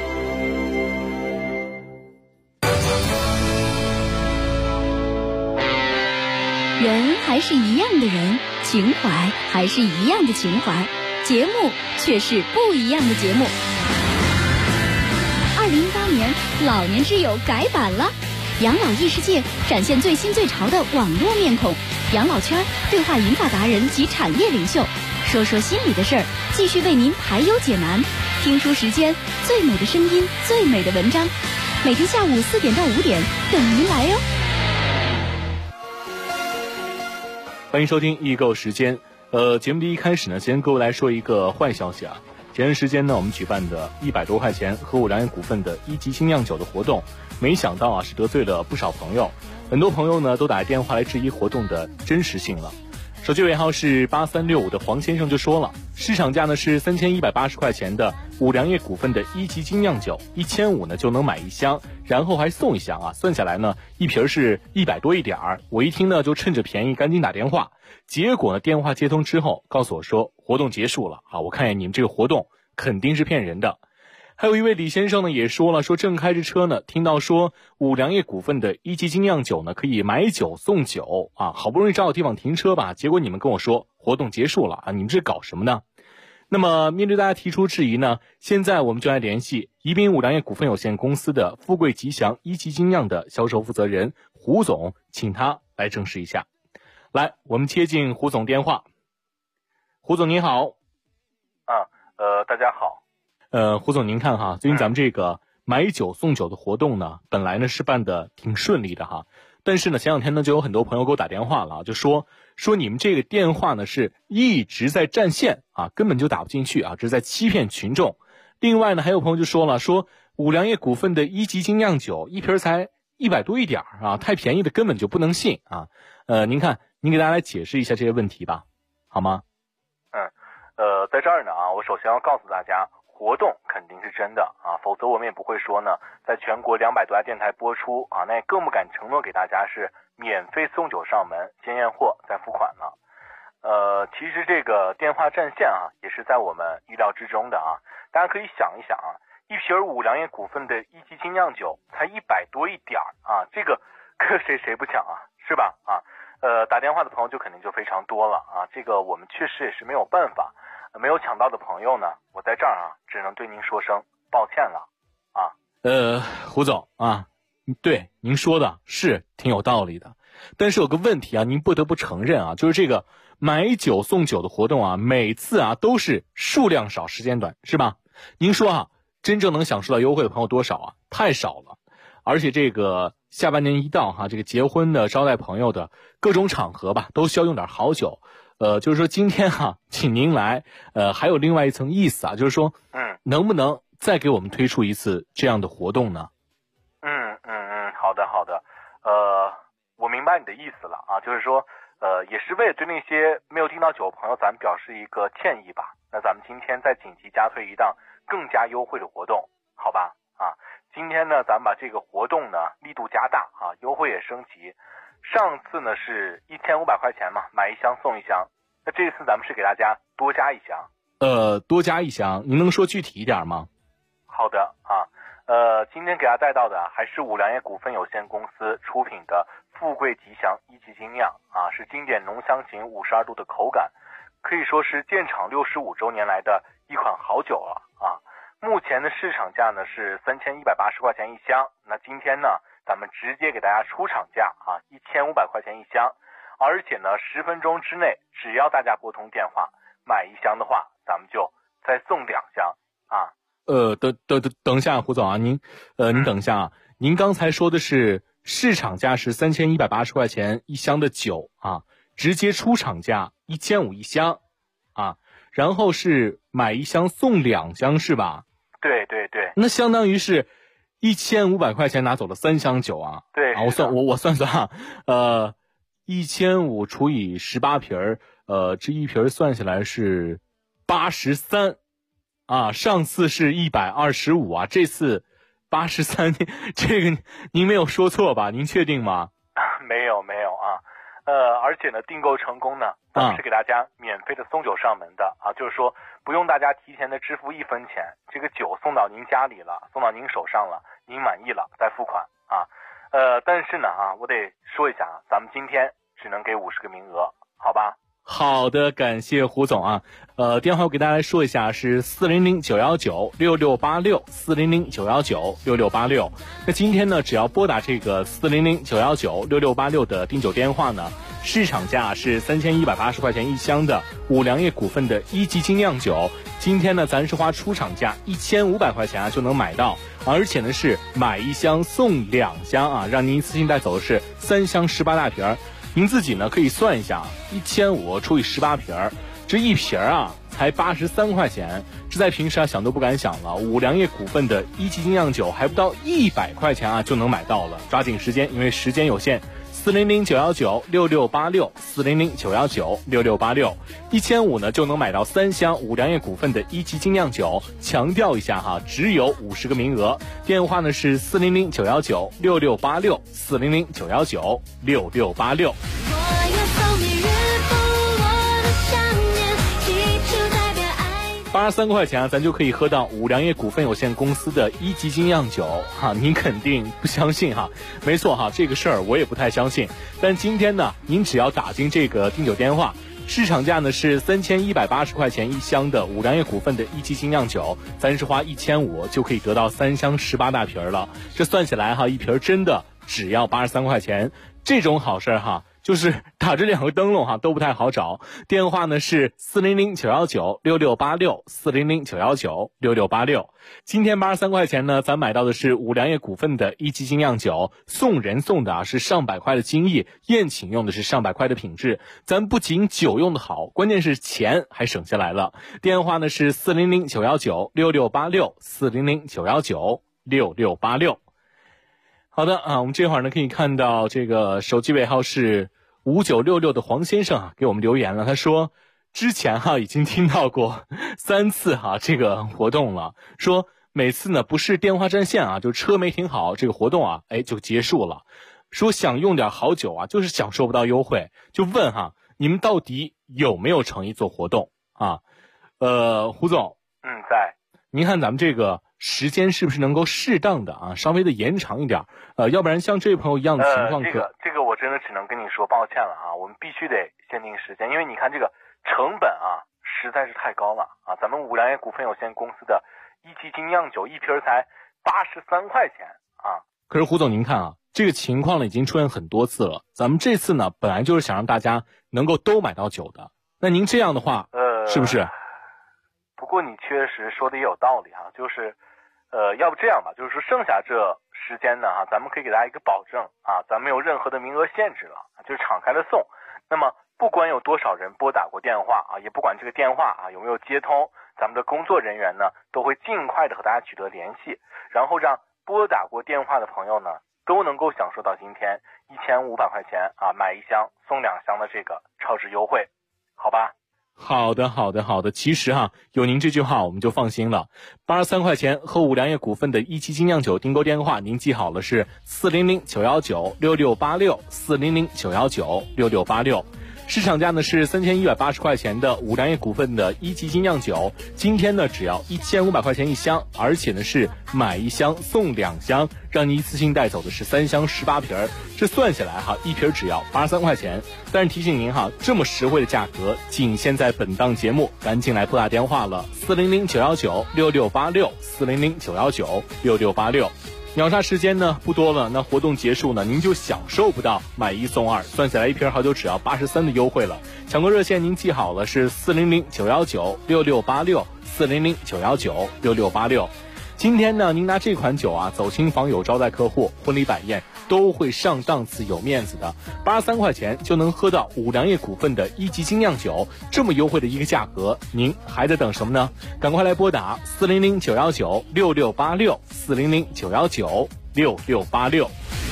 人还是一样的人，情怀还是一样的情怀，节目却是不一样的节目。2018年，老年之友改版了，养老异世界展现最新最潮的网络面孔，养老圈对话银发达人及产业领袖，说说心里的事儿，继续为您排忧解难。听书时间，最美的声音，最美的文章，每天下午4点到5点等您来哟。 欢迎收听易购时间。节目的一开始呢，先各位来说一个坏消息啊。前段时间呢，我们举办的100多块钱和5粮液股份的1级精酿酒的活动，没想到是得罪了不少朋友，很多朋友呢都打电话来质疑活动的真实性了。手机尾号是8365的黄先生就说了，市场价呢是3180块钱的5粮液股份的1级精酿酒，1500呢就能买1箱，然后还送1箱啊，算下来呢一瓶是100多一点儿。我一听呢就趁着便宜赶紧打电话，结果呢电话接通之后告诉我说活动结束了啊，我看见你们这个活动肯定是骗人的。 还有一位李先生呢也说了，说正开着车呢，听到说五粮液股份的一级精酿酒呢可以买酒送酒啊，好不容易找到地方停车吧，结果你们跟我说活动结束了啊，你们这搞什么呢？那么面对大家提出质疑呢，现在我们就来联系宜宾五粮液股份有限公司的富贵吉祥一级精酿的销售负责人胡总，请他来证实一下。来，我们接进胡总电话。胡总您好。 大家好。 胡总您看哈，最近咱们这个买酒送酒的活动呢，本来呢是办的挺顺利的哈，但是呢前两天呢就有很多朋友给我打电话了，就说你们这个电话呢是一直在占线啊，根本就打不进去啊，这是在欺骗群众。另外呢还有朋友就说了，说五粮液股份的一级精酿酒一瓶才100多一点啊，太便宜的根本就不能信啊。您看您给大家来解释一下这些问题吧，好吗？ 在这儿呢啊，我首先要告诉大家，活动肯定是真的啊，否则我们也不会说呢，在全国200多家电台播出啊，那也更不敢承诺给大家是免费送酒上门，先验货再付款了。其实这个电话占线啊，也是在我们意料之中的啊。大家可以想一想啊，一瓶五粮液股份的一级精酿酒才100多一点啊，这个谁不抢啊，是吧？啊，打电话的朋友就肯定就非常多了啊，这个我们确实也是没有办法。没有抢到的朋友呢，我在这儿啊，只能对您说声抱歉了啊。 胡总啊，对您说的是挺有道理的，但是有个问题啊，您不得不承认啊，就是这个买酒送酒的活动啊，每次啊都是数量少时间短，是吧？您说啊，真正能享受到优惠的朋友多少啊？太少了。而且这个下半年一到哈，这个结婚的、招待朋友的各种场合吧，都需要用点好酒。就是说今天哈，请您来，还有另外一层意思啊，就是说，能不能再给我们推出一次这样的活动呢？ 好的，我明白你的意思了啊，就是说，也是为了对那些没有订到酒的朋友，咱们表示一个歉意吧。那咱们今天再紧急加推一档更加优惠的活动，好吧？啊，今天呢，咱们把这个活动呢力度加大啊，优惠也升级。上次呢是1500块钱嘛，买一箱送一箱。那这次咱们是给大家多加一箱。 多加一箱，您能说具体一点吗？ 好的啊，今天给大家带到的还是五粮液股份有限公司出品的富贵吉祥一级精酿啊，是经典浓香型52度的口感，可以说是建厂65周年来的一款好酒了啊。目前的市场价呢是3180块钱一箱，那今天呢咱们直接给大家出厂价啊，1500块钱一箱，而且呢10分钟之内，只要大家拨通电话买一箱的话，咱们就再送2箱啊。 等一下，胡总啊，您等一下啊，您刚才说的是市场价是3180块钱一箱的酒啊，直接出厂价1500一箱啊，然后是买一箱送2箱是吧？ 对， 那相当于是1500块钱拿走了3箱酒啊。 对啊，我算啊，1500除以18瓶这一瓶算下来是83啊，上次是125啊，这次83，这个您没有说错吧？您确定吗？ 没有啊，而且呢，订购成功呢，咱们是给大家免费的送酒上门的啊，就是说不用大家提前的支付1分钱，这个酒送到您家里了，送到您手上了，您满意了再付款啊。但是呢啊，我得说一下啊，咱们今天只能给50个名额，好吧？ 好的，感谢胡总啊。电话我给大家来说一下，是400-919-6686，400-919-6686。那今天呢，只要拨打这个400-919-6686的订酒电话呢，市场价是3180块钱一箱的五粮液股份的一级精酿酒，今天呢，咱是花出厂价1500块钱啊就能买到，而且呢是买一箱送2箱啊，让您一次性带走的是3箱18大瓶。您自己呢可以算一下，1500除以18瓶，这一瓶啊才83块钱，这在平时啊想都不敢想了。五粮液股份的一级精酿酒还不到100块钱啊就能买到了，抓紧时间，因为时间有限。400-919-6686，400-919-6686，1500呢就能买到3箱五粮液股份的一级精酿酒。强调一下哈，只有50个名额。电话呢是400-919-6686，400-919-6686。 83块钱啊，咱就可以喝到五粮液股份有限公司的1级精酿酒哈，您肯定不相信哈？没错哈，这个事儿我也不太相信。但今天呢，您只要打进这个订酒电话，市场价呢是3180块钱一箱的五粮液股份的1级精酿酒，咱是花1500就可以得到3箱18大瓶了。这算起来哈，一瓶真的只要83块钱，这种好事哈。就是打着2个灯笼哈都不太好找，电话呢是400-919-6686，400-919-6686。今天83块钱呢，咱买到的是五粮液股份的1级精酿酒，送人送的是上百块的精益，宴请用的是上百块的品质。咱不仅酒用的好，关键是钱还省下来了。电话呢是400-919-6686，400-919-6686。好的啊，我们这会儿呢可以看到这个手机尾号是5966的黄先生啊给我们留言了，他说之前已经听到过3次这个活动了，说每次呢不是电话占线就车没停好，这个活动就结束了，说想用点好酒就是享受不到优惠，就问你们到底有没有诚意做活动啊？胡总， 在。 您看咱们这个时间是不是能够适当的稍微的延长一点？要不然像这位朋友一样的情况这个我真的只能跟你说抱歉了我们必须得限定时间，因为你看这个成本实在是太高了咱们五粮液股份有限公司的1级精酿酒一瓶才83块钱可是胡总您看这个情况呢已经出现很多次了，咱们这次呢本来就是想让大家能够都买到酒的，那您这样的话是不是？ 不过你确实说的也有道理就是要不这样吧，就是说剩下这时间呢咱们可以给大家一个保证咱没有任何的名额限制了，就是敞开的送。那么不管有多少人拨打过电话也不管这个电话有没有接通，咱们的工作人员呢都会尽快的和大家取得联系，然后让拨打过电话的朋友呢都能够享受到今天1500块钱买1箱送2箱的这个超值优惠，好吧？ 好的。其实有您这句话我们就放心了。83块钱和五粮液股份的1级精酿酒订购电话您记好了，是400-919-6686，400-919-6686。市场价呢是3180块钱的五粮液股份的1级精酿酒，今天呢只要1500块钱一箱，而且呢是买1箱送2箱，让你一次性带走的是3箱18瓶，这算下来一瓶只要83块钱。但是提醒您这么实惠的价格仅限在本档节目，赶紧来拨打电话了，400-919-6686，400-919-6686。秒杀时间呢不多了，那活动结束呢您就享受不到买1送2，算下来一瓶好酒只要83的优惠了。抢购热线您记好了，是400-919-6686，400-919-6686。今天呢您拿这款酒走亲访友招待客户，婚礼摆宴都会上档次有面子的，83块钱就能喝到五粮液股份的1级精酿酒，这么优惠的一个价格，您还在等什么呢？赶快来拨打400-919-6686，400-919-6686。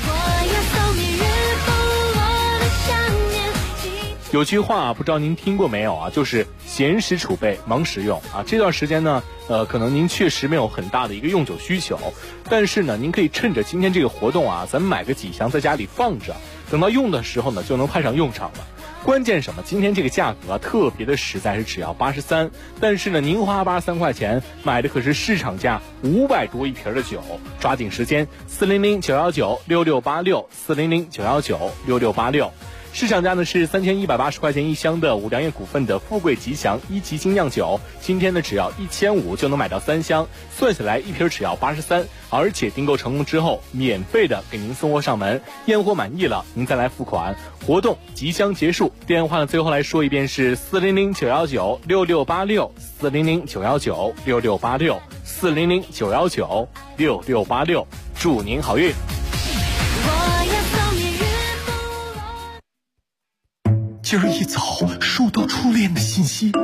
有句话不知道您听过没有就是闲时储备，忙时用这段时间呢可能您确实没有很大的一个用酒需求，但是呢您可以趁着今天这个活动咱们买个几箱在家里放着，等到用的时候呢就能派上用场了。关键什么？今天这个价格特别的实在，是只要83，但是呢您花83块钱买的可是市场价500多一瓶的酒，抓紧时间，400-919-6686，400-919-6686。市场价呢是3180块钱一箱的五粮液股份的富贵吉祥1级精酿酒，今天呢只要1500就能买到3箱，算下来一瓶只要83，而且订购成功之后免费的给您送货上门，验货满意了您再来付款。活动即将结束，电话呢最后来说一遍是400-919-6686，400-919-6686，400-919-6686，祝您好运。 今儿一早收到初恋的信息，